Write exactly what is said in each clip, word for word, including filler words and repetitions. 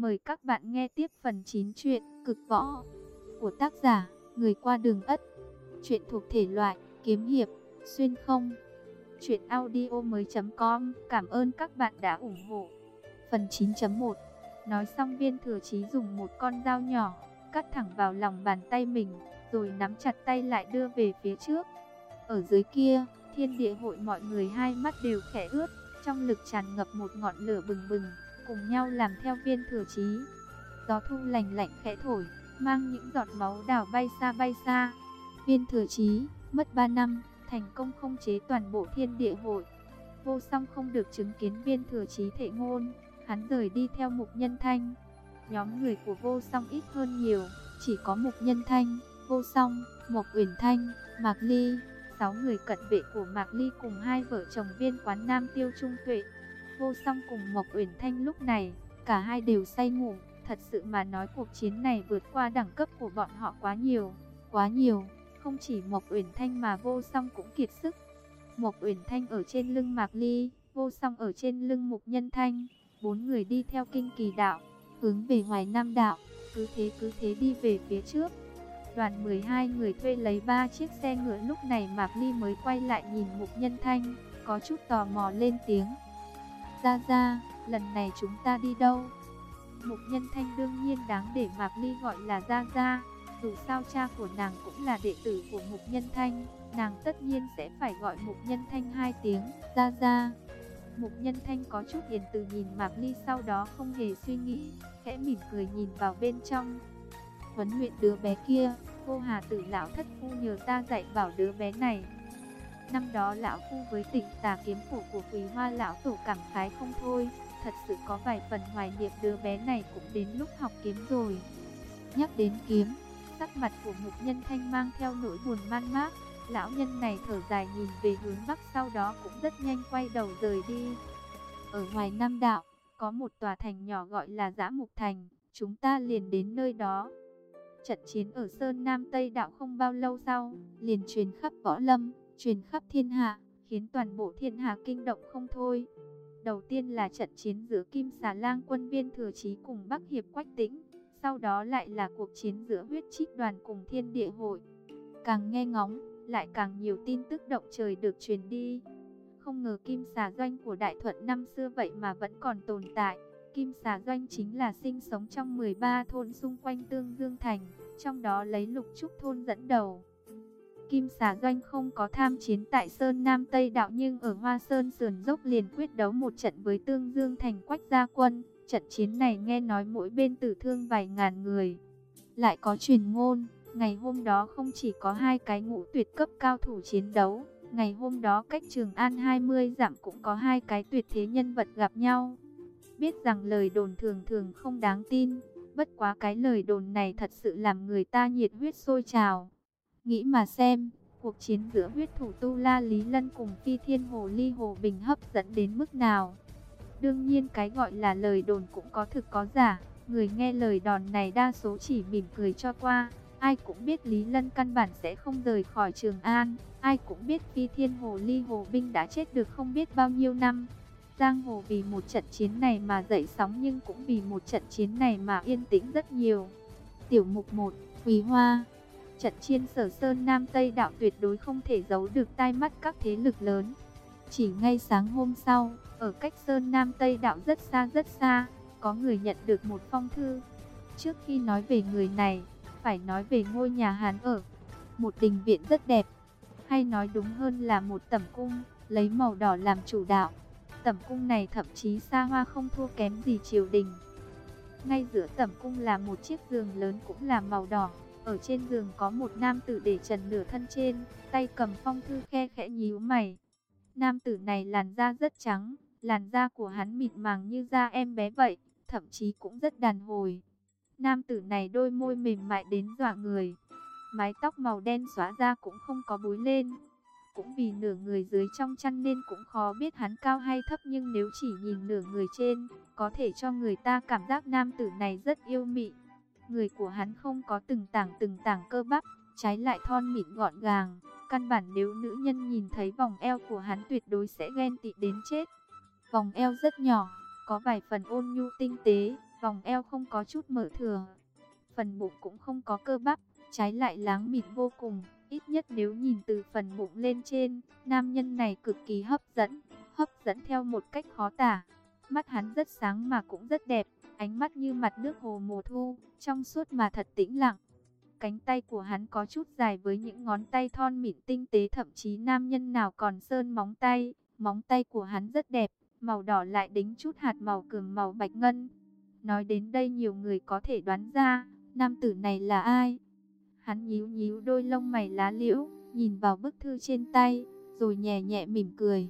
Mời các bạn nghe tiếp phần chín truyện Cực Võ của tác giả Người Qua Đường Ất. Truyện thuộc thể loại kiếm hiệp, xuyên không. Truyện audio mới chấm com. Cảm ơn các bạn đã ủng hộ. Phần chín chấm một. Nói xong, Viên Thừa Chí dùng một con dao nhỏ cắt thẳng vào lòng bàn tay mình, rồi nắm chặt tay lại đưa về phía trước. Ở dưới kia, Thiên Địa Hội mọi người hai mắt đều khẽ ướt, trong lực tràn ngập một ngọn lửa bừng bừng, cùng nhau làm theo Viên Thừa Chí. Gió thu lành lạnh khẽ thổi, mang những giọt máu đào bay xa bay xa. Viên Thừa Chí mất ba năm, thành công khống chế toàn bộ Thiên Địa Hội. Vô Song không được chứng kiến Viên Thừa Chí thệ ngôn, hắn rời đi theo Mục Nhân Thanh. Nhóm người của Vô Song ít hơn nhiều, chỉ có Mục Nhân Thanh, Vô Song, Mộc Uyển Thanh, Mạc Ly, sáu người cận vệ của Mạc Ly cùng hai vợ chồng Viên Quán Nam Tiêu Trung Tuệ. Vô Song cùng Mộc Uyển Thanh lúc này, cả hai đều say ngủ. Thật sự mà nói, cuộc chiến này vượt qua đẳng cấp của bọn họ quá nhiều, quá nhiều. Không chỉ Mộc Uyển Thanh mà Vô Song cũng kiệt sức. Mộc Uyển Thanh ở trên lưng Mạc Ly, Vô Song ở trên lưng Mục Nhân Thanh. Bốn người đi theo Kinh Kỳ Đạo, hướng về Hoài Nam Đạo, cứ thế cứ thế đi về phía trước. Đoàn mười hai người thuê lấy ba chiếc xe ngựa, lúc này Mạc Ly mới quay lại nhìn Mục Nhân Thanh, có chút tò mò lên tiếng. Ra ra, lần này chúng ta đi đâu? Mục Nhân Thanh đương nhiên đáng để Mạc Ly gọi là ra ra, dù sao cha của nàng cũng là đệ tử của Mục Nhân Thanh, nàng tất nhiên sẽ phải gọi Mục Nhân Thanh hai tiếng ra ra. Mục Nhân Thanh có chút hiền từ nhìn Mạc Ly, sau đó không hề suy nghĩ, khẽ mỉm cười nhìn vào bên trong. Huấn luyện đứa bé kia, Vô Hà Tử lão thất phu nhờ ta dạy bảo đứa bé này. Năm đó lão phu với Tịnh Tà kiếm phủ của Quý Hoa lão tổ cảm khái không thôi, thật sự có vài phần hoài niệm đứa bé này cũng đến lúc học kiếm rồi. Nhắc đến kiếm, sắc mặt của Mục Nhân Thanh mang theo nỗi buồn man mác. Lão nhân này thở dài nhìn về hướng bắc, sau đó cũng rất nhanh quay đầu rời đi. Ở Hoài Nam Đạo, có một tòa thành nhỏ gọi là Dã Mục Thành, chúng ta liền đến nơi đó. Trận chiến ở Sơn Nam Tây Đạo không bao lâu sau, liền truyền khắp võ lâm, truyền khắp thiên hạ, khiến toàn bộ thiên hạ kinh động không thôi. Đầu tiên là trận chiến giữa Kim Xà Lang quân Viên Thừa Chí cùng Bắc Hiệp Quách Tĩnh, sau đó lại là cuộc chiến giữa Huyết Trích đoàn cùng Thiên Địa Hội. Càng nghe ngóng, lại càng nhiều tin tức động trời được truyền đi. Không ngờ Kim Xà Doanh của Đại Thuận năm xưa vậy mà vẫn còn tồn tại. Kim Xà Doanh chính là sinh sống trong mười ba thôn xung quanh Tương Dương Thành, trong đó lấy Lục Trúc thôn dẫn đầu. Kim Xà Doanh không có tham chiến tại Sơn Nam Tây Đạo, nhưng ở Hoa Sơn sườn dốc liền quyết đấu một trận với Tương Dương Thành Quách gia quân. Trận chiến này nghe nói mỗi bên tử thương vài ngàn người. Lại có truyền ngôn, ngày hôm đó không chỉ có hai cái ngũ tuyệt cấp cao thủ chiến đấu, ngày hôm đó cách Trường An hai mươi dặm cũng có hai cái tuyệt thế nhân vật gặp nhau. Biết rằng lời đồn thường thường không đáng tin, bất quá cái lời đồn này thật sự làm người ta nhiệt huyết sôi trào. Nghĩ mà xem, cuộc chiến giữa huyết thủ Tu La Lý Lân cùng Phi Thiên Hồ Ly Hồ Bình hấp dẫn đến mức nào. Đương nhiên cái gọi là lời đồn cũng có thực có giả, người nghe lời đồn này đa số chỉ mỉm cười cho qua. Ai cũng biết Lý Lân căn bản sẽ không rời khỏi Trường An, ai cũng biết Phi Thiên Hồ Ly Hồ Binh đã chết được không biết bao nhiêu năm. Giang hồ vì một trận chiến này mà dậy sóng, nhưng cũng vì một trận chiến này mà yên tĩnh rất nhiều. Tiểu mục một, Quỳ Hoa. Trận chiến Sở Sơn Nam Tây Đạo tuyệt đối không thể giấu được tai mắt các thế lực lớn. Chỉ ngay sáng hôm sau, ở cách Sơn Nam Tây Đạo rất xa rất xa, có người nhận được một phong thư. Trước khi nói về người này, phải nói về ngôi nhà Hán ở. Một đình viện rất đẹp, hay nói đúng hơn là một tẩm cung, lấy màu đỏ làm chủ đạo. Tẩm cung này thậm chí xa hoa không thua kém gì triều đình. Ngay giữa tẩm cung là một chiếc giường lớn cũng là màu đỏ. Ở trên giường có một nam tử để trần nửa thân trên, tay cầm phong thư khe khẽ nhíu mày. Nam tử này làn da rất trắng, làn da của hắn mịn màng như da em bé vậy, thậm chí cũng rất đàn hồi. Nam tử này đôi môi mềm mại đến dọa người, mái tóc màu đen xóa ra cũng không có búi lên. Cũng vì nửa người dưới trong chăn nên cũng khó biết hắn cao hay thấp, nhưng nếu chỉ nhìn nửa người trên, có thể cho người ta cảm giác nam tử này rất yêu mị. Người của hắn không có từng tảng từng tảng cơ bắp, trái lại thon mịn gọn gàng. Căn bản nếu nữ nhân nhìn thấy vòng eo của hắn tuyệt đối sẽ ghen tị đến chết. Vòng eo rất nhỏ, có vài phần ôn nhu tinh tế, vòng eo không có chút mỡ thừa, phần bụng cũng không có cơ bắp, trái lại láng mịn vô cùng. Ít nhất nếu nhìn từ phần bụng lên trên, nam nhân này cực kỳ hấp dẫn, hấp dẫn theo một cách khó tả. Mắt hắn rất sáng mà cũng rất đẹp, ánh mắt như mặt nước hồ mùa thu, trong suốt mà thật tĩnh lặng. Cánh tay của hắn có chút dài với những ngón tay thon mịn tinh tế, thậm chí nam nhân nào còn sơn móng tay. Móng tay của hắn rất đẹp, màu đỏ lại đính chút hạt màu cườm màu bạch ngân. Nói đến đây nhiều người có thể đoán ra, nam tử này là ai. Hắn nhíu nhíu đôi lông mày lá liễu, nhìn vào bức thư trên tay, rồi nhẹ nhẹ mỉm cười.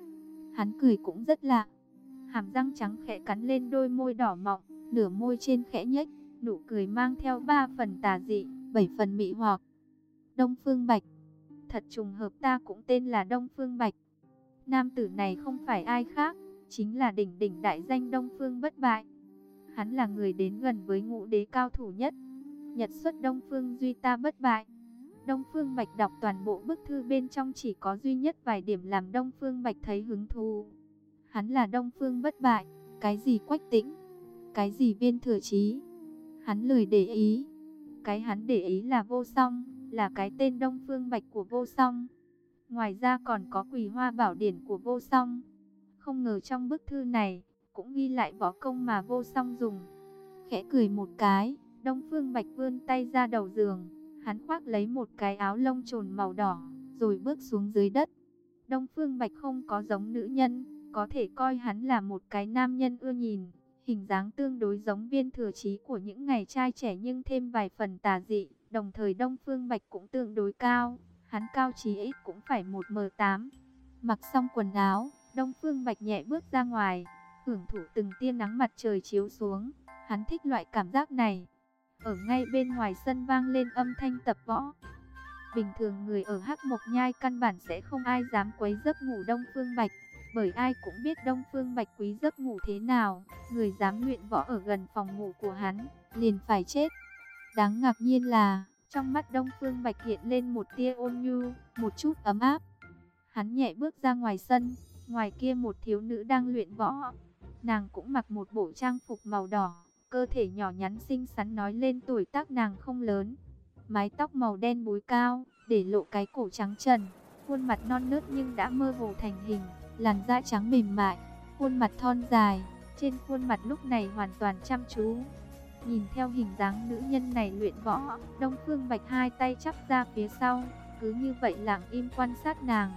Hắn cười cũng rất lạ, hàm răng trắng khẽ cắn lên đôi môi đỏ mọng, nửa môi trên khẽ nhếch, nụ cười mang theo ba phần tà dị, bảy phần mị hoặc. Đông Phương Bạch, thật trùng hợp, ta cũng tên là Đông Phương Bạch. Nam tử này không phải ai khác, chính là đỉnh đỉnh đại danh Đông Phương bất bại. Hắn là người đến gần với ngũ đế cao thủ nhất, nhật xuất Đông Phương duy ta bất bại. Đông Phương Bạch đọc toàn bộ bức thư bên trong chỉ có duy nhất vài điểm làm Đông Phương Bạch thấy hứng thú. Hắn là Đông Phương bất bại, cái gì Quách Tĩnh, cái gì Viên Thừa Chí, hắn lười để ý. Cái hắn để ý là Vô Song, là cái tên Đông Phương Bạch của Vô Song. Ngoài ra còn có Quỳ Hoa Bảo Điển của Vô Song. Không ngờ trong bức thư này cũng ghi lại võ công mà Vô Song dùng. Khẽ cười một cái, Đông Phương Bạch vươn tay ra đầu giường, hắn khoác lấy một cái áo lông trồn màu đỏ, rồi bước xuống dưới đất. Đông Phương Bạch không có giống nữ nhân, có thể coi hắn là một cái nam nhân ưa nhìn. Hình dáng tương đối giống Viên Thừa Chí của những ngày trai trẻ nhưng thêm vài phần tà dị. Đồng thời Đông Phương Bạch cũng tương đối cao, hắn cao chí ít cũng phải một mét tám. Mặc xong quần áo, Đông Phương Bạch nhẹ bước ra ngoài, hưởng thụ từng tia nắng mặt trời chiếu xuống. Hắn thích loại cảm giác này. Ở ngay bên ngoài sân vang lên âm thanh tập võ. Bình thường người ở Hắc Mộc Nhai căn bản sẽ không ai dám quấy giấc ngủ Đông Phương Bạch, bởi ai cũng biết Đông Phương Bạch quý giấc ngủ thế nào. Người dám luyện võ ở gần phòng ngủ của hắn liền phải chết. Đáng ngạc nhiên là trong mắt Đông Phương Bạch hiện lên một tia ôn nhu, một chút ấm áp. Hắn nhẹ bước ra ngoài sân, ngoài kia một thiếu nữ đang luyện võ. Nàng cũng mặc một bộ trang phục màu đỏ, cơ thể nhỏ nhắn xinh xắn nói lên tuổi tác nàng không lớn. Mái tóc màu đen búi cao, để lộ cái cổ trắng trần, khuôn mặt non nớt nhưng đã mơ hồ thành hình, làn da trắng mềm mại, khuôn mặt thon dài, trên khuôn mặt lúc này hoàn toàn chăm chú. Nhìn theo hình dáng nữ nhân này luyện võ, Đông Phương Bạch hai tay chắp ra phía sau, cứ như vậy lặng im quan sát nàng.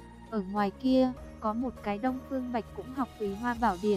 Ở ngoài kia, có một cái Đông Phương Bạch cũng học Quỳ Hoa Bảo Điển.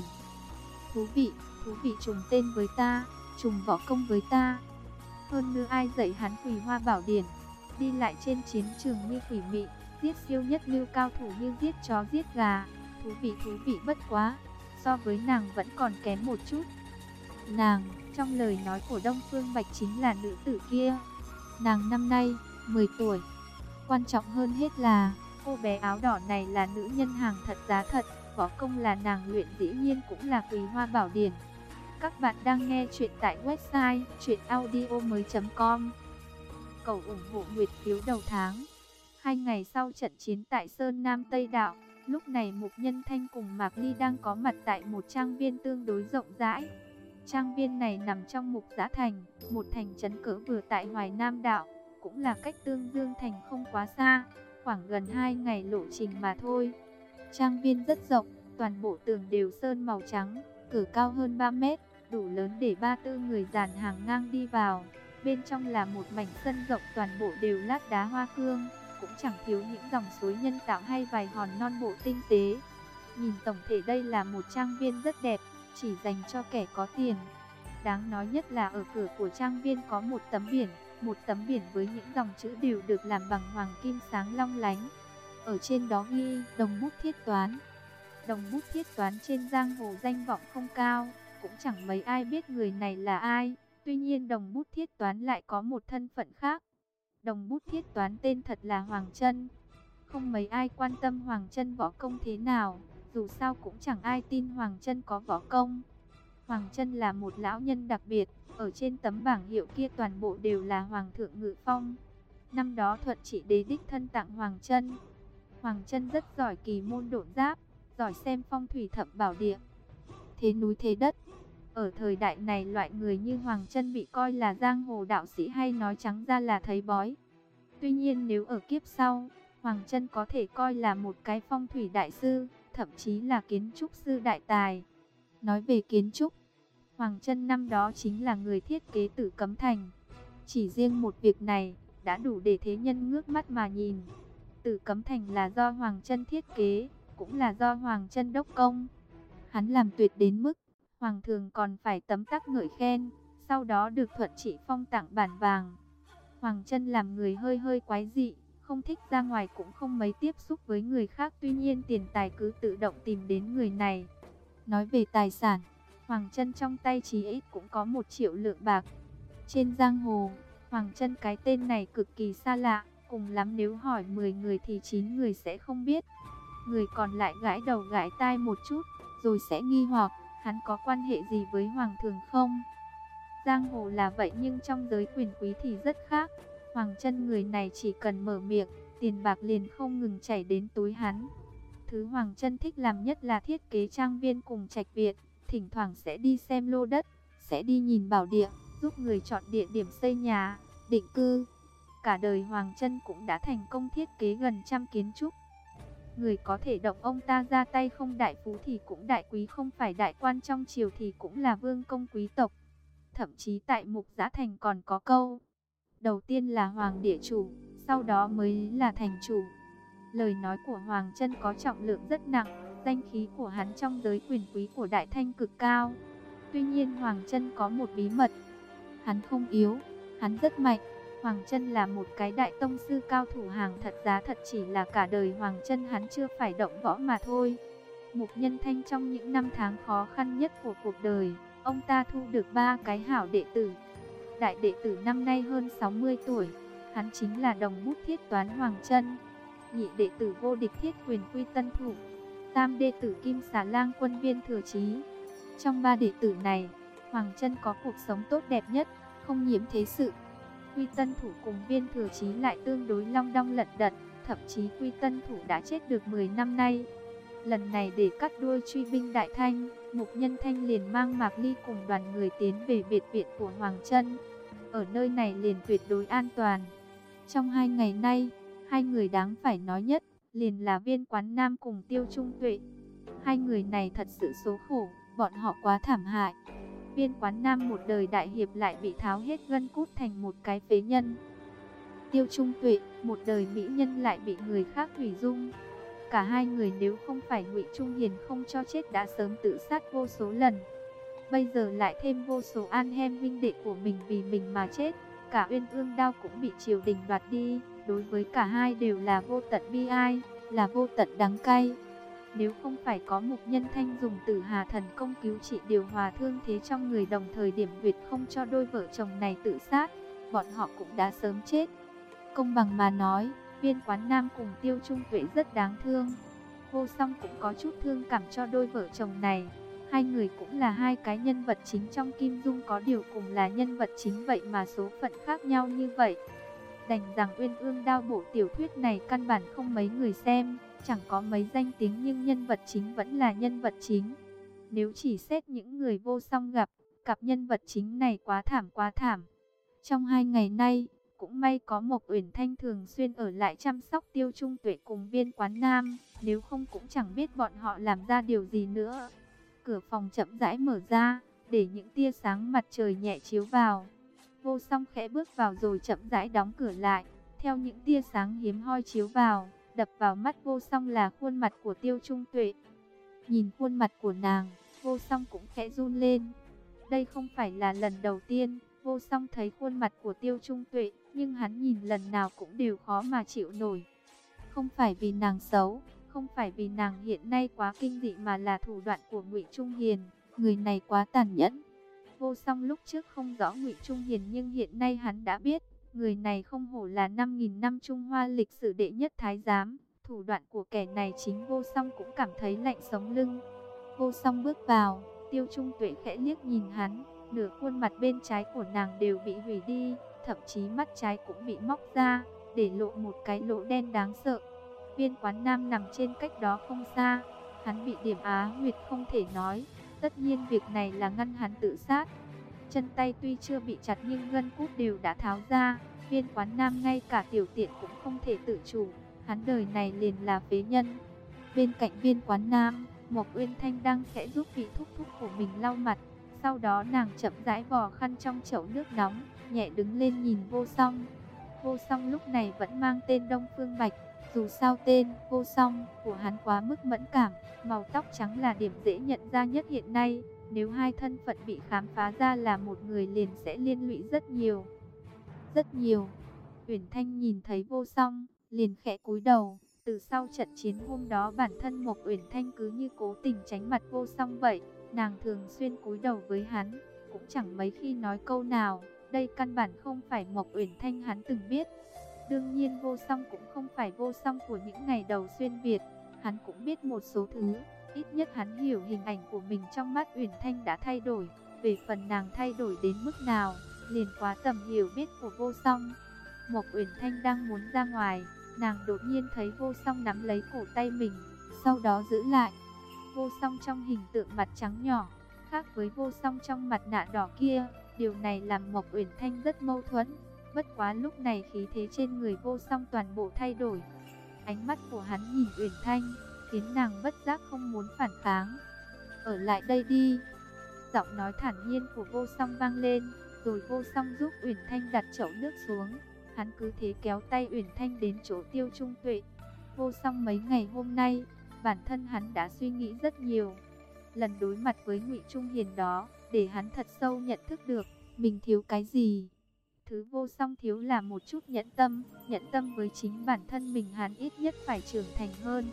Thú vị, thú vị, trùng tên với ta, trùng võ công với ta. Hơn nữa ai dạy hắn Quỳ Hoa Bảo Điển? Đi lại trên chiến trường như quỷ mị, giết siêu nhất lưu cao thủ như giết chó giết gà. Thú vị, thú vị bất quá, so với nàng vẫn còn kém một chút. Nàng, trong lời nói của Đông Phương Bạch chính là nữ tử kia. Nàng năm nay mười tuổi. Quan trọng hơn hết là cô bé áo đỏ này là nữ nhân hàng thật giá thật. Võ công là nàng luyện dĩ nhiên cũng là Quỳ Hoa Bảo Điển. Các bạn đang nghe chuyện tại website truyện audio mới chấm com. Cầu ủng hộ nguyệt phiếu đầu tháng. Hai ngày sau trận chiến tại Sơn Nam Tây Đạo, lúc này Mục Nhân Thanh cùng Mạc Ly đang có mặt tại một trang viên tương đối rộng rãi. Trang viên này nằm trong Mục Giã Thành, một thành trấn cỡ vừa tại Hoài Nam Đạo, cũng là cách Tương Dương Thành không quá xa, khoảng gần hai ngày lộ trình mà thôi. Trang viên rất rộng, toàn bộ tường đều sơn màu trắng, cửa cao hơn ba mét, đủ lớn để ba tư người dàn hàng ngang đi vào. Bên trong là một mảnh sân rộng, toàn bộ đều lát đá hoa cương, cũng chẳng thiếu những dòng suối nhân tạo hay vài hòn non bộ tinh tế. Nhìn tổng thể đây là một trang viên rất đẹp, chỉ dành cho kẻ có tiền. Đáng nói nhất là ở cửa của trang viên có một tấm biển, một tấm biển với những dòng chữ đều được làm bằng hoàng kim sáng long lánh. Ở trên đó ghi Đồng Bút Thiết Toán. Đồng Bút Thiết Toán trên giang hồ danh vọng không cao, cũng chẳng mấy ai biết người này là ai. Tuy nhiên Đồng Bút Thiết Toán lại có một thân phận khác. Đồng Bút Thiết Toán tên thật là Hoàng Chân. Không mấy ai quan tâm Hoàng Chân võ công thế nào, dù sao cũng chẳng ai tin Hoàng Chân có võ công. Hoàng Chân là một lão nhân đặc biệt, ở trên tấm bảng hiệu kia toàn bộ đều là Hoàng thượng Ngự Phong. Năm đó Thuận Trị Đế đích thân tặng Hoàng Chân. Hoàng Chân rất giỏi kỳ môn độn giáp, giỏi xem phong thủy thập bảo địa, thế núi thế đất. Ở thời đại này, loại người như Hoàng Chân bị coi là giang hồ đạo sĩ, hay nói trắng ra là thầy bói. Tuy nhiên nếu ở kiếp sau, Hoàng Chân có thể coi là một cái phong thủy đại sư, thậm chí là kiến trúc sư đại tài. Nói về kiến trúc, Hoàng Chân năm đó chính là người thiết kế Tử Cấm Thành. Chỉ riêng một việc này đã đủ để thế nhân ngước mắt mà nhìn. Tử Cấm Thành là do Hoàng Chân thiết kế, cũng là do Hoàng Chân đốc công. Hắn làm tuyệt đến mức Hoàng thường còn phải tấm tắc ngợi khen, sau đó được thuận trị phong tặng bản vàng. Hoàng Chân làm người hơi hơi quái dị, không thích ra ngoài, cũng không mấy tiếp xúc với người khác, tuy nhiên tiền tài cứ tự động tìm đến người này. Nói về tài sản, Hoàng Chân trong tay chí ít cũng có một triệu lượng bạc. Trên giang hồ, Hoàng Chân cái tên này cực kỳ xa lạ, cùng lắm nếu hỏi mười người thì chín người sẽ không biết. Người còn lại gãi đầu gãi tai một chút, rồi sẽ nghi hoặc hắn có quan hệ gì với Hoàng thường không? Giang hồ là vậy, nhưng trong giới quyền quý thì rất khác. Hoàng Chân người này chỉ cần mở miệng, tiền bạc liền không ngừng chảy đến túi hắn. Thứ Hoàng Chân thích làm nhất là thiết kế trang viên cùng trạch viện, thỉnh thoảng sẽ đi xem lô đất, sẽ đi nhìn bảo địa, giúp người chọn địa điểm xây nhà, định cư. Cả đời Hoàng Chân cũng đã thành công thiết kế gần trăm kiến trúc. Người có thể động ông ta ra tay, không đại phú thì cũng đại quý, không phải đại quan trong triều thì cũng là vương công quý tộc. Thậm chí tại Mục Giã Thành còn có câu: đầu tiên là hoàng địa chủ, sau đó mới là thành chủ. Lời nói của Hoàng Chân có trọng lượng rất nặng, danh khí của hắn trong giới quyền quý của Đại Thanh cực cao. Tuy nhiên Hoàng Chân có một bí mật, hắn không yếu, hắn rất mạnh. Hoàng Chân là một cái đại tông sư cao thủ hàng thật giá thật, chỉ là cả đời Hoàng Chân hắn chưa phải động võ mà thôi. Mục Nhân Thanh trong những năm tháng khó khăn nhất của cuộc đời, ông ta thu được ba cái hảo đệ tử. Đại đệ tử năm nay hơn sáu mươi tuổi, hắn chính là đồng bút thiết toán Hoàng Chân. Nhị đệ tử vô địch thiết quyền Quy Tân Thủ, tam đệ tử Kim Xà Lang Quân Viên Thừa Chí. Trong ba đệ tử này, Hoàng Chân có cuộc sống tốt đẹp nhất, không nhiễm thế sự. Quy Tân Thủ cùng Viên Thừa Chí lại tương đối long đong lận đận, thậm chí Quy Tân Thủ đã chết được mười năm nay. Lần này để cắt đuôi truy binh Đại Thanh, Mục Nhân Thanh liền mang Mạc Ly cùng đoàn người tiến về biệt viện của Hoàng Chân. Ở nơi này liền tuyệt đối an toàn. Trong hai ngày nay, hai người đáng phải nói nhất liền là Viên Quán Nam cùng Tiêu Trung Tuệ. Hai người này thật sự số khổ, bọn họ quá thảm hại. Viên Quán Nam một đời đại hiệp lại bị tháo hết gân cốt thành một cái phế nhân. Tiêu Trung Tuệ, một đời mỹ nhân lại bị người khác hủy dung. Cả hai người nếu không phải Ngụy Trung Hiền không cho chết đã sớm tự sát vô số lần. Bây giờ lại thêm vô số an hem huynh đệ của mình vì mình mà chết. Cả Uyên Ương Đao cũng bị triều đình đoạt đi. Đối với cả hai đều là vô tận bi ai, là vô tận đắng cay. Nếu không phải có Mục Nhân Thanh dùng Tử Hà Thần công cứu trị điều hòa thương thế trong người, đồng thời điểm huyệt không cho đôi vợ chồng này tự sát, bọn họ cũng đã sớm chết. Công bằng mà nói, Viên Quán Nam cùng Tiêu Trung Tuệ rất đáng thương. Vô Song cũng có chút thương cảm cho đôi vợ chồng này. Hai người cũng là hai cái nhân vật chính trong Kim Dung, có điều cùng là nhân vật chính vậy mà số phận khác nhau như vậy. Đành rằng Uyên Ương Đao bộ tiểu thuyết này căn bản không mấy người xem, chẳng có mấy danh tiếng, nhưng nhân vật chính vẫn là nhân vật chính. Nếu chỉ xét những người Vô Song gặp, cặp nhân vật chính này quá thảm quá thảm. Trong hai ngày nay, cũng may có Mộc Uyển Thanh thường xuyên ở lại chăm sóc Tiêu Trung Tuệ cùng Viên Quán Nam, nếu không cũng chẳng biết bọn họ làm ra điều gì nữa. Cửa phòng chậm rãi mở ra, để những tia sáng mặt trời nhẹ chiếu vào. Vô Song khẽ bước vào rồi chậm rãi đóng cửa lại. Theo những tia sáng hiếm hoi chiếu vào, đập vào mắt Vô Song là khuôn mặt của Tiêu Trung Tuệ. Nhìn khuôn mặt của nàng, Vô Song cũng khẽ run lên. Đây không phải là lần đầu tiên Vô Song thấy khuôn mặt của Tiêu Trung Tuệ, nhưng hắn nhìn lần nào cũng đều khó mà chịu nổi. Không phải vì nàng xấu, không phải vì nàng hiện nay quá kinh dị, mà là thủ đoạn của Ngụy Trung Hiền. Người này quá tàn nhẫn. Vô Song lúc trước không rõ Ngụy Trung Hiền, nhưng hiện nay hắn đã biết. Người này không hổ là năm nghìn năm Trung Hoa lịch sử đệ nhất thái giám. Thủ đoạn của kẻ này chính Vô Song cũng cảm thấy lạnh sống lưng. Vô Song bước vào, Tiêu Trung Tuệ khẽ liếc nhìn hắn. Nửa khuôn mặt bên trái của nàng đều bị hủy đi, thậm chí mắt trái cũng bị móc ra, để lộ một cái lỗ đen đáng sợ. Viên Quán Nam nằm trên cách đó không xa, hắn bị điểm á huyệt không thể nói. tất nhiên việc này là ngăn hắn tự sát. Chân tay tuy chưa bị chặt nhưng gân cốt đều đã tháo ra. Viên Quán Nam ngay cả tiểu tiện cũng không thể tự chủ, hắn đời này liền là phế nhân. Bên cạnh Viên Quán Nam, Mộc Uyên Thanh đang khẽ giúp vị thúc thúc của mình lau mặt. Sau đó nàng chậm rãi vò khăn trong chậu nước nóng, nhẹ đứng lên nhìn Vô Song. Vô Song lúc này vẫn mang tên Đông Phương Bạch. Dù sao tên Vô Song của hắn quá mức mẫn cảm, màu tóc trắng là điểm dễ nhận ra nhất hiện nay. Nếu hai thân phận bị khám phá ra là một người liền sẽ liên lụy rất nhiều. Rất nhiều. Uyển Thanh nhìn thấy Vô Song, liền khẽ cúi đầu. Từ sau trận chiến hôm đó bản thân Mộc Uyển Thanh cứ như cố tình tránh mặt Vô Song vậy. Nàng thường xuyên cúi đầu với hắn, cũng chẳng mấy khi nói câu nào. Đây căn bản không phải Mộc Uyển Thanh hắn từng biết. Đương nhiên Vô Song cũng không phải Vô Song của những ngày đầu xuyên Việt. Hắn cũng biết một số thứ. Ít nhất hắn hiểu hình ảnh của mình trong mắt Uyển Thanh đã thay đổi. Về phần nàng thay đổi đến mức nào, liền quá tầm hiểu biết của Vô Song. Mộc Uyển Thanh đang muốn ra ngoài, nàng đột nhiên thấy Vô Song nắm lấy cổ tay mình, sau đó giữ lại. Vô Song trong hình tượng mặt trắng nhỏ, khác với Vô Song trong mặt nạ đỏ kia. Điều này làm Mộc Uyển Thanh rất mâu thuẫn. Bất quá lúc này khí thế trên người Vô Song toàn bộ thay đổi. Ánh mắt của hắn nhìn Uyển Thanh, khiến nàng bất giác không muốn phản kháng. Ở lại đây đi. Giọng nói thản nhiên của Vô Song vang lên, rồi Vô Song giúp Uyển Thanh đặt chậu nước xuống. Hắn cứ thế kéo tay Uyển Thanh đến chỗ Tiêu Trung Tuệ. Vô Song mấy ngày hôm nay, bản thân hắn đã suy nghĩ rất nhiều. Lần đối mặt với Ngụy Trung Hiền đó, để hắn thật sâu nhận thức được mình thiếu cái gì. Thứ Vô Song thiếu là một chút nhẫn tâm, nhẫn tâm với chính bản thân mình. Hắn ít nhất phải trưởng thành hơn.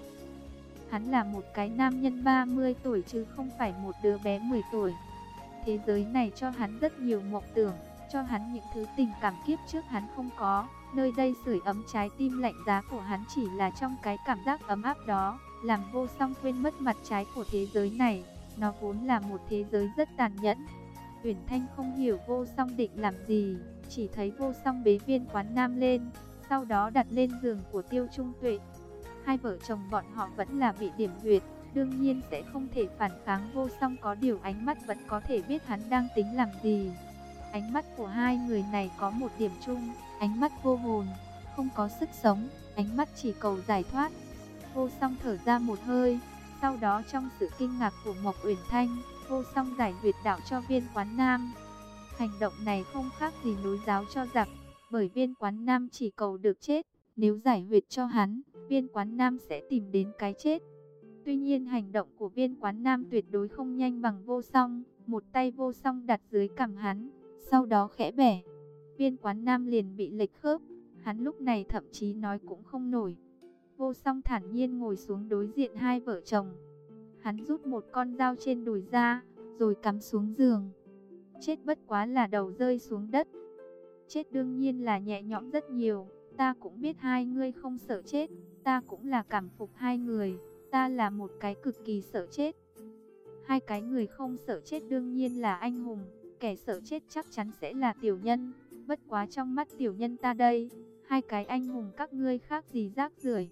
Hắn là một cái nam nhân ba mươi tuổi chứ không phải một đứa bé mười tuổi. Thế giới này cho hắn rất nhiều mộng tưởng, cho hắn những thứ tình cảm kiếp trước hắn không có. Nơi đây sưởi ấm trái tim lạnh giá của hắn chỉ là trong cái cảm giác ấm áp đó, làm Vô Song quên mất mặt trái của thế giới này. Nó vốn là một thế giới rất tàn nhẫn. Uyển Thanh không hiểu Vô Song định làm gì, chỉ thấy Vô Song bế Viên Quán Nam lên, sau đó đặt lên giường của Tiêu Trung Tuệ. Hai vợ chồng bọn họ vẫn là bị điểm huyệt, đương nhiên sẽ không thể phản kháng Vô Song, có điều ánh mắt vẫn có thể biết hắn đang tính làm gì. Ánh mắt của hai người này có một điểm chung, ánh mắt vô hồn, không có sức sống, ánh mắt chỉ cầu giải thoát. Vô Song thở ra một hơi, sau đó trong sự kinh ngạc của Mộc Uyển Thanh, Vô Song giải huyệt đạo cho Viên Quán Nam. Hành động này không khác gì nối giáo cho giặc, bởi Viên Quán Nam chỉ cầu được chết, nếu giải huyệt cho hắn, Viên Quán Nam sẽ tìm đến cái chết. Tuy nhiên hành động của Viên Quán Nam tuyệt đối không nhanh bằng Vô Song. Một tay Vô Song đặt dưới cằm hắn, sau đó khẽ bẻ. Viên Quán Nam liền bị lệch khớp, hắn lúc này thậm chí nói cũng không nổi. Vô Song thản nhiên ngồi xuống đối diện hai vợ chồng. Hắn rút một con dao trên đùi ra, rồi cắm xuống giường. Chết bất quá là đầu rơi xuống đất. Chết đương nhiên là nhẹ nhõm rất nhiều. Ta cũng biết hai ngươi không sợ chết, ta cũng là cảm phục hai người. Ta là một cái cực kỳ sợ chết. Hai cái người không sợ chết đương nhiên là anh hùng, kẻ sợ chết chắc chắn sẽ là tiểu nhân. Bất quá trong mắt tiểu nhân ta đây, hai cái anh hùng các ngươi khác gì rác rưởi.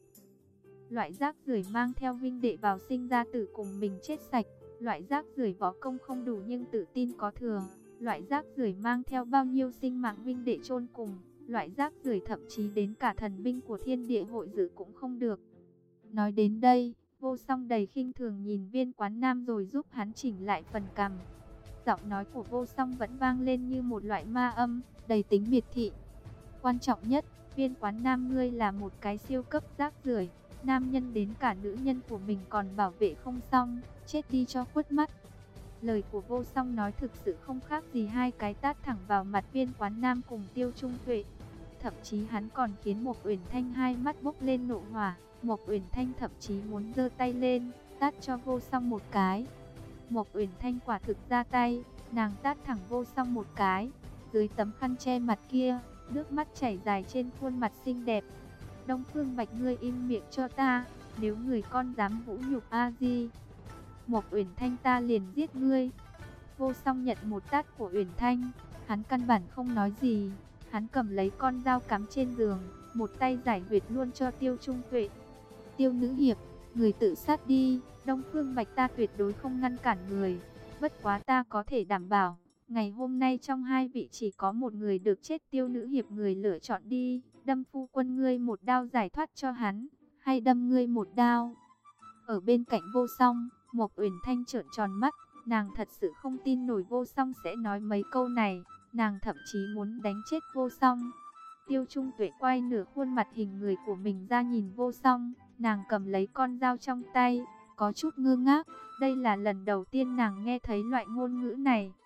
Loại rác rưởi mang theo huynh đệ vào sinh ra tử cùng mình chết sạch. Loại rác rưởi võ công không đủ nhưng tự tin có thừa. Loại rác rưởi mang theo bao nhiêu sinh mạng huynh đệ chôn cùng. Loại rác rưởi thậm chí đến cả thần binh của thiên địa hội dự cũng không được. Nói đến đây, Vô Song đầy khinh thường nhìn Viên Quán Nam rồi giúp hắn chỉnh lại phần cằm. Giọng nói của Vô Song vẫn vang lên như một loại ma âm, đầy tính miệt thị. Quan trọng nhất, Viên Quán Nam ngươi là một cái siêu cấp rác rưởi. Nam nhân đến cả nữ nhân của mình còn bảo vệ không xong, chết đi cho khuất mắt. Lời của Vô Song nói thực sự không khác gì hai cái tát thẳng vào mặt Viên Quán Nam cùng Tiêu Trung Tuệ. Thậm chí hắn còn khiến Mộc Uyển Thanh hai mắt bốc lên nộ hỏa. Mộc Uyển Thanh thậm chí muốn giơ tay lên, tát cho Vô Song một cái. Mộc Uyển Thanh quả thực ra tay, nàng tát thẳng Vô Song một cái. Dưới tấm khăn che mặt kia, nước mắt chảy dài trên khuôn mặt xinh đẹp. Đông Phương Bạch, ngươi im miệng cho ta, nếu người con dám vũ nhục A Di, Mộc Uyển Thanh ta liền giết ngươi. Vô Song nhận một tát của Uyển Thanh, hắn căn bản không nói gì, hắn cầm lấy con dao cắm trên giường, một tay giải huyệt luôn cho Tiêu Trung Tuệ. Tiêu nữ hiệp, người tự sát đi, Đông Phương Bạch ta tuyệt đối không ngăn cản người. Bất quá ta có thể đảm bảo, ngày hôm nay trong hai vị chỉ có một người được chết. Tiêu nữ hiệp, người lựa chọn đi, đâm phu quân ngươi một đao giải thoát cho hắn, hay đâm ngươi một đao. Ở bên cạnh Vô Song, Mộc Uyển Thanh trợn tròn mắt, nàng thật sự không tin nổi Vô Song sẽ nói mấy câu này, nàng thậm chí muốn đánh chết Vô Song. Tiêu Trung Tuệ quay nửa khuôn mặt hình người của mình ra nhìn Vô Song, nàng cầm lấy con dao trong tay, có chút ngơ ngác, đây là lần đầu tiên nàng nghe thấy loại ngôn ngữ này.